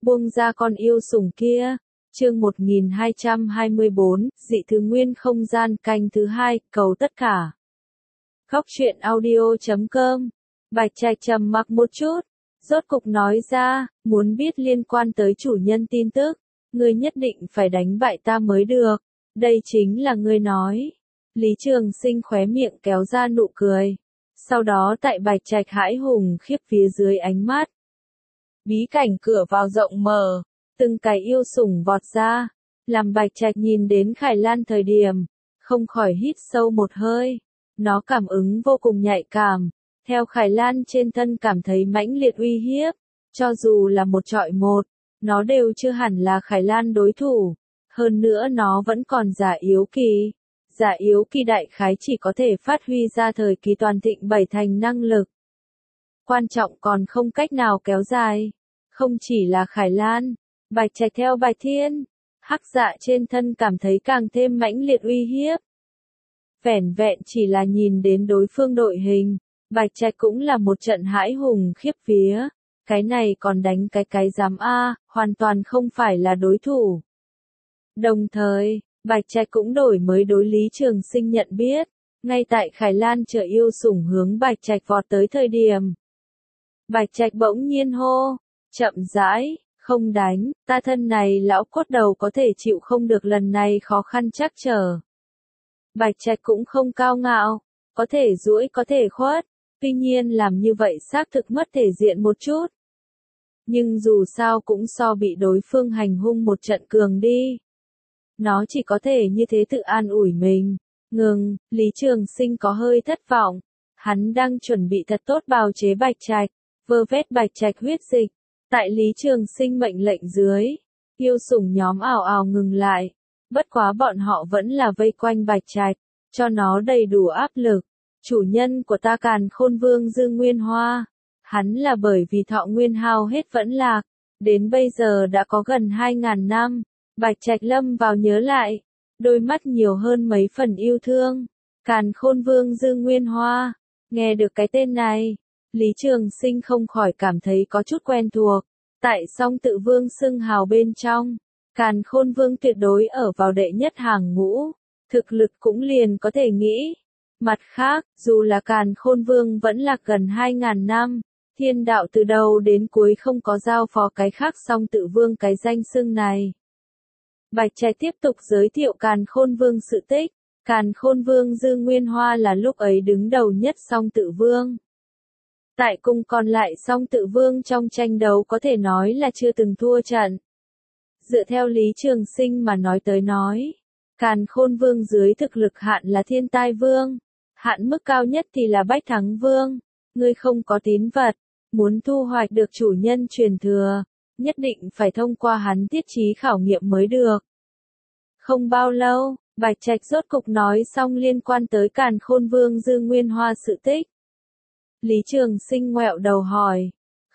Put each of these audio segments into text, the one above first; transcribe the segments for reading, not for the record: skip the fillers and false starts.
buông ra con yêu sủng kia. Chương 1224, dị thứ nguyên không gian canh thứ 2, cầu tất cả. Góc truyện audio.com. Bạch Trạch trầm mặc một chút, rốt cục nói ra, muốn biết liên quan tới chủ nhân tin tức, ngươi nhất định phải đánh bại ta mới được, đây chính là ngươi nói. Lý Trường Sinh khóe miệng kéo ra nụ cười, sau đó tại Bạch Trạch hãi hùng khiếp phía dưới ánh mắt. Bí cảnh cửa vào rộng mở, từng cái yêu sủng vọt ra, làm Bạch Trạch nhìn đến Khải Lan thời điểm, không khỏi hít sâu một hơi, nó cảm ứng vô cùng nhạy cảm, theo Khải Lan trên thân cảm thấy mãnh liệt uy hiếp, cho dù là một trọi một, nó đều chưa hẳn là Khải Lan đối thủ, hơn nữa nó vẫn còn giả yếu kỳ. Giả yếu kỳ đại khái chỉ có thể phát huy ra thời kỳ toàn thịnh 7 thành năng lực. Quan trọng còn không cách nào kéo dài. Không chỉ là Khải Lan, Bạch Trạch theo Bạch Thiên, hắc dạ trên thân cảm thấy càng thêm mãnh liệt uy hiếp. Vẻn vẹn chỉ là nhìn đến đối phương đội hình, Bạch Trạch cũng là một trận hãi hùng khiếp vía. Cái này còn đánh cái dám a, hoàn toàn không phải là đối thủ. Đồng thời, Bạch Trạch cũng đổi mới đối Lý Trường Sinh nhận biết, ngay tại Khải Lan chờ yêu sủng hướng Bạch Trạch vọt tới thời điểm. Bạch Trạch bỗng nhiên hô, chậm rãi, không đánh, ta thân này lão cốt đầu có thể chịu không được lần này khó khăn chắc trở. Bạch Trạch cũng không cao ngạo, có thể duỗi có thể khuất, tuy nhiên làm như vậy xác thực mất thể diện một chút. Nhưng dù sao cũng so bị đối phương hành hung một trận cường đi. Nó chỉ có thể như thế tự an ủi mình. Ngừng, Lý Trường Sinh có hơi thất vọng. Hắn đang chuẩn bị thật tốt bào chế Bạch Trạch, vơ vét Bạch Trạch huyết dịch. Tại Lý Trường Sinh mệnh lệnh dưới, yêu sủng nhóm ào ào ngừng lại. Bất quá bọn họ vẫn là vây quanh Bạch Trạch, cho nó đầy đủ áp lực. Chủ nhân của ta Càn Khôn Vương Dư Nguyên Hoa. Hắn là bởi vì thọ nguyên hao hết vẫn lạc. Đến bây giờ đã có gần 2.000 năm. Bạch Trạch lâm vào nhớ lại, đôi mắt nhiều hơn mấy phần yêu thương. Càn Khôn Vương Dư Nguyên Hoa, nghe được cái tên này, Lý Trường Sinh không khỏi cảm thấy có chút quen thuộc. Tại Song Tự Vương xưng hào bên trong, Càn Khôn Vương tuyệt đối ở vào đệ nhất hàng ngũ, thực lực cũng liền có thể nghĩ. Mặt khác, dù là Càn Khôn Vương vẫn lạc gần 2.000 năm, thiên đạo từ đầu đến cuối không có giao phó cái khác Song Tự Vương cái danh xưng này. Bạch Trạch tiếp tục giới thiệu Càn Khôn Vương sự tích. Càn Khôn Vương Dư Nguyên Hoa là lúc ấy đứng đầu nhất Song Tự Vương. Tại cung còn lại Song Tự Vương trong tranh đấu có thể nói là chưa từng thua trận. Dựa theo Lý Trường Sinh mà nói tới nói, Càn Khôn Vương dưới thực lực hạn là Thiên Tai Vương, hạn mức cao nhất thì là Bách Thắng Vương. Ngươi không có tín vật, muốn thu hoạch được chủ nhân truyền thừa, nhất định phải thông qua hắn tiết trí khảo nghiệm mới được. Không bao lâu, Bạch Trạch rốt cục nói xong liên quan tới Càn Khôn Vương Dư Nguyên Hoa sự tích. Lý Trường Sinh ngoẹo đầu hỏi,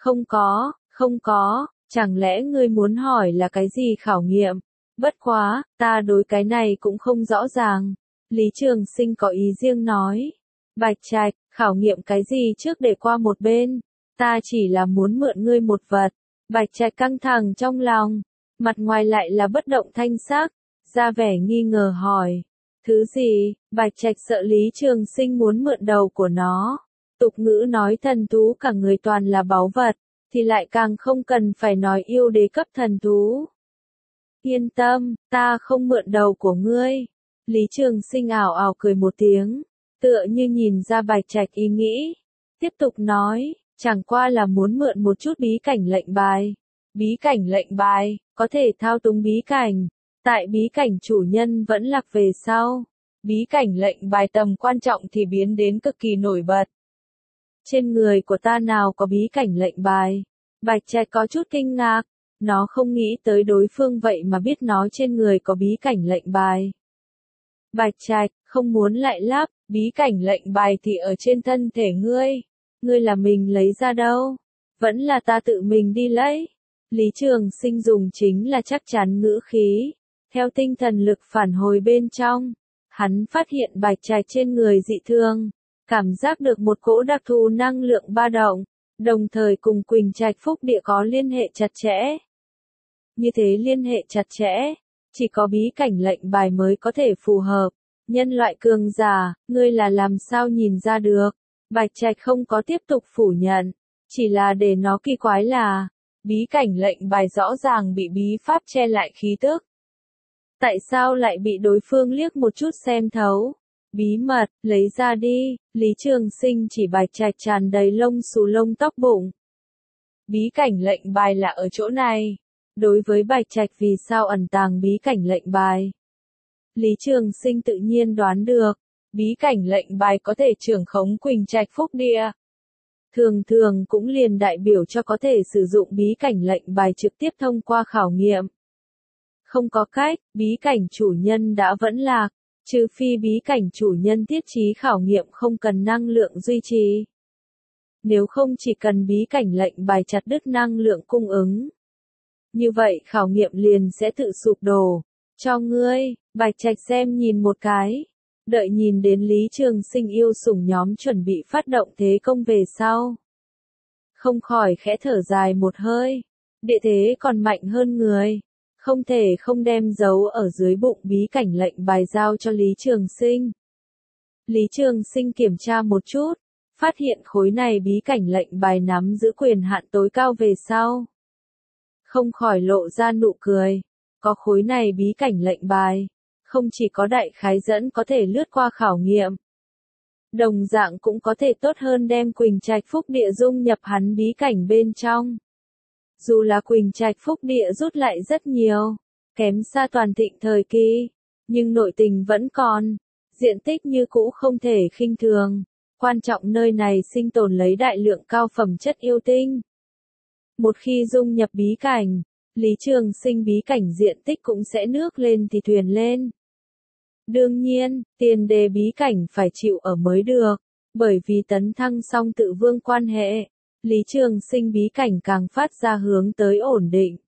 không có, chẳng lẽ ngươi muốn hỏi là cái gì khảo nghiệm? Bất quá, ta đối cái này cũng không rõ ràng. Lý Trường Sinh có ý riêng nói, Bạch Trạch, khảo nghiệm cái gì trước để qua một bên, ta chỉ là muốn mượn ngươi một vật. Bạch Trạch căng thẳng trong lòng, mặt ngoài lại là bất động thanh sắc, ra vẻ nghi ngờ hỏi, thứ gì? Bạch Trạch sợ Lý Trường Sinh muốn mượn đầu của nó. Tục ngữ nói thần thú cả người toàn là báu vật, thì lại càng không cần phải nói yêu đế cấp thần thú. Yên tâm, ta không mượn đầu của ngươi. Lý Trường Sinh ảo ảo cười một tiếng, tựa như nhìn ra Bạch Trạch ý nghĩ, tiếp tục nói. Chẳng qua là muốn mượn một chút bí cảnh lệnh bài. Bí cảnh lệnh bài, có thể thao túng bí cảnh. Tại bí cảnh chủ nhân vẫn lạc về sau. Bí cảnh lệnh bài tầm quan trọng thì biến đến cực kỳ nổi bật. Trên người của ta nào có bí cảnh lệnh bài? Bạch Trạch có chút kinh ngạc. Nó không nghĩ tới đối phương vậy mà biết nó trên người có bí cảnh lệnh bài. Bạch Trạch, không muốn lại lắp, bí cảnh lệnh bài thì ở trên thân thể ngươi. Ngươi là mình lấy ra đâu? Vẫn là ta tự mình đi lấy. Lý Trường Sinh dùng chính là chắc chắn ngữ khí. Theo tinh thần lực phản hồi bên trong, hắn phát hiện Bạch Trạch trên người dị thường, cảm giác được một cỗ đặc thù năng lượng ba động, đồng thời cùng Quỳnh Trạch Phúc Địa có liên hệ chặt chẽ. Như thế liên hệ chặt chẽ, chỉ có bí cảnh lệnh bài mới có thể phù hợp. Nhân loại cường giả, ngươi là làm sao nhìn ra được? Bạch Trạch không có tiếp tục phủ nhận, chỉ là để nó kỳ quái là, bí cảnh lệnh bài rõ ràng bị bí pháp che lại khí tức. Tại sao lại bị đối phương liếc một chút xem thấu? Bí mật, lấy ra đi, Lý Trường Sinh chỉ Bạch Trạch tràn đầy lông xù lông tóc bụng. Bí cảnh lệnh bài là ở chỗ này. Đối với Bạch Trạch vì sao ẩn tàng bí cảnh lệnh bài? Lý Trường Sinh tự nhiên đoán được, bí cảnh lệnh bài có thể trưởng khống Quỳnh Trạch Phúc Địa. Thường thường cũng liền đại biểu cho có thể sử dụng bí cảnh lệnh bài trực tiếp thông qua khảo nghiệm. Không có cách, bí cảnh chủ nhân đã vẫn lạc, trừ phi bí cảnh chủ nhân thiết trí khảo nghiệm không cần năng lượng duy trì. Nếu không chỉ cần bí cảnh lệnh bài chặt đứt năng lượng cung ứng. Như vậy khảo nghiệm liền sẽ tự sụp đổ. Cho ngươi, Bạch Trạch xem nhìn một cái. Đợi nhìn đến Lý Trường Sinh yêu sủng nhóm chuẩn bị phát động thế công về sau. Không khỏi khẽ thở dài một hơi. Địa thế còn mạnh hơn người. Không thể không đem giấu ở dưới bụng bí cảnh lệnh bài giao cho Lý Trường Sinh. Lý Trường Sinh kiểm tra một chút. Phát hiện khối này bí cảnh lệnh bài nắm giữ quyền hạn tối cao về sau. Không khỏi lộ ra nụ cười. Có khối này bí cảnh lệnh bài. Không chỉ có đại khái dẫn có thể lướt qua khảo nghiệm. Đồng dạng cũng có thể tốt hơn đem Quỳnh Trạch Phúc Địa dung nhập hắn bí cảnh bên trong. Dù là Quỳnh Trạch Phúc Địa rút lại rất nhiều. Kém xa toàn thịnh thời kỳ. Nhưng nội tình vẫn còn. Diện tích như cũ không thể khinh thường. Quan trọng nơi này sinh tồn lấy đại lượng cao phẩm chất yêu tinh. Một khi dung nhập bí cảnh, Lý Trường Sinh bí cảnh diện tích cũng sẽ nước lên thì thuyền lên. Đương nhiên, tiền đề bí cảnh phải chịu ở mới được, bởi vì tấn thăng xong tự vương quan hệ, Lý Trường Sinh bí cảnh càng phát ra hướng tới ổn định.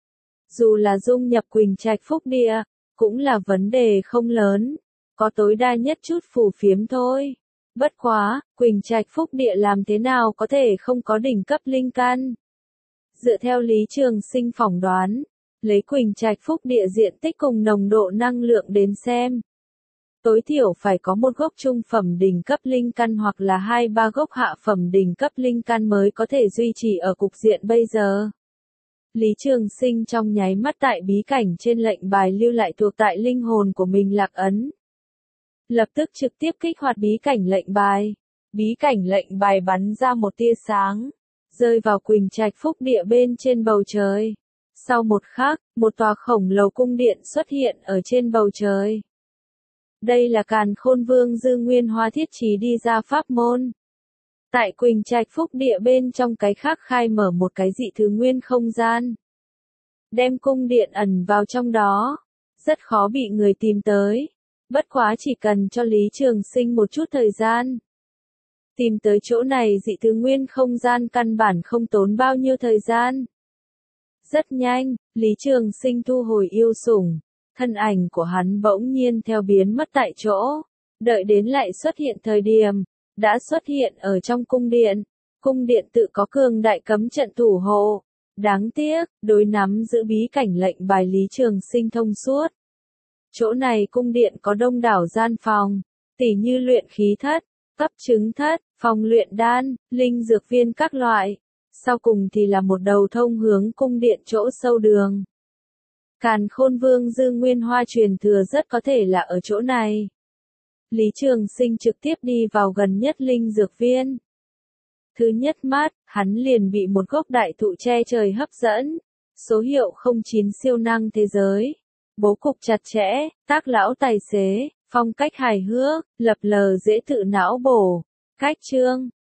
Dù là dung nhập Quỳnh Trạch Phúc Địa, cũng là vấn đề không lớn, có tối đa nhất chút phù phiếm thôi. Bất quá, Quỳnh Trạch Phúc Địa làm thế nào có thể không có đỉnh cấp linh căn? Dựa theo Lý Trường Sinh phỏng đoán, lấy Quỳnh Trạch Phúc Địa diện tích cùng nồng độ năng lượng đến xem. Tối thiểu phải có một gốc trung phẩm đỉnh cấp linh căn hoặc là 2-3 gốc hạ phẩm đỉnh cấp linh căn mới có thể duy trì ở cục diện bây giờ. Lý Trường Sinh trong nháy mắt tại bí cảnh trên lệnh bài lưu lại thuộc tại linh hồn của mình lạc ấn. Lập tức trực tiếp kích hoạt bí cảnh lệnh bài. Bí cảnh lệnh bài bắn ra một tia sáng, rơi vào Quỳnh Trạch Phúc Địa bên trên bầu trời. Sau một khắc, một tòa khổng lồ cung điện xuất hiện ở trên bầu trời. Đây là Càn Khôn Vương Dư Nguyên Hoa thiết trí đi ra pháp môn. Tại Quỳnh Trạch Phúc Địa bên trong cái khác khai mở một cái dị thứ nguyên không gian. Đem cung điện ẩn vào trong đó. Rất khó bị người tìm tới. Bất quá chỉ cần cho Lý Trường Sinh một chút thời gian. Tìm tới chỗ này dị thứ nguyên không gian căn bản không tốn bao nhiêu thời gian. Rất nhanh, Lý Trường Sinh thu hồi yêu sủng. Thân ảnh của hắn bỗng nhiên theo biến mất tại chỗ. Đợi đến lại xuất hiện thời điểm, đã xuất hiện ở trong cung điện. Cung điện tự có cường đại cấm trận thủ hộ. Đáng tiếc, đối nắm giữ bí cảnh lệnh bài Lý Trường Sinh thông suốt. Chỗ này cung điện có đông đảo gian phòng, tỉ như luyện khí thất, cấp chứng thất, phòng luyện đan, linh dược viên các loại. Sau cùng thì là một đầu thông hướng cung điện chỗ sâu đường. Càn Khôn Vương Dư Nguyên Hoa truyền thừa rất có thể là ở chỗ này. Lý Trường Sinh trực tiếp đi vào gần nhất linh dược viên. Thứ nhất mắt, hắn liền bị một gốc đại thụ che trời hấp dẫn. Số hiệu 09 siêu năng thế giới. Bố cục chặt chẽ, tác lão tài xế, phong cách hài hước, lập lờ dễ tự não bổ. Cách chương,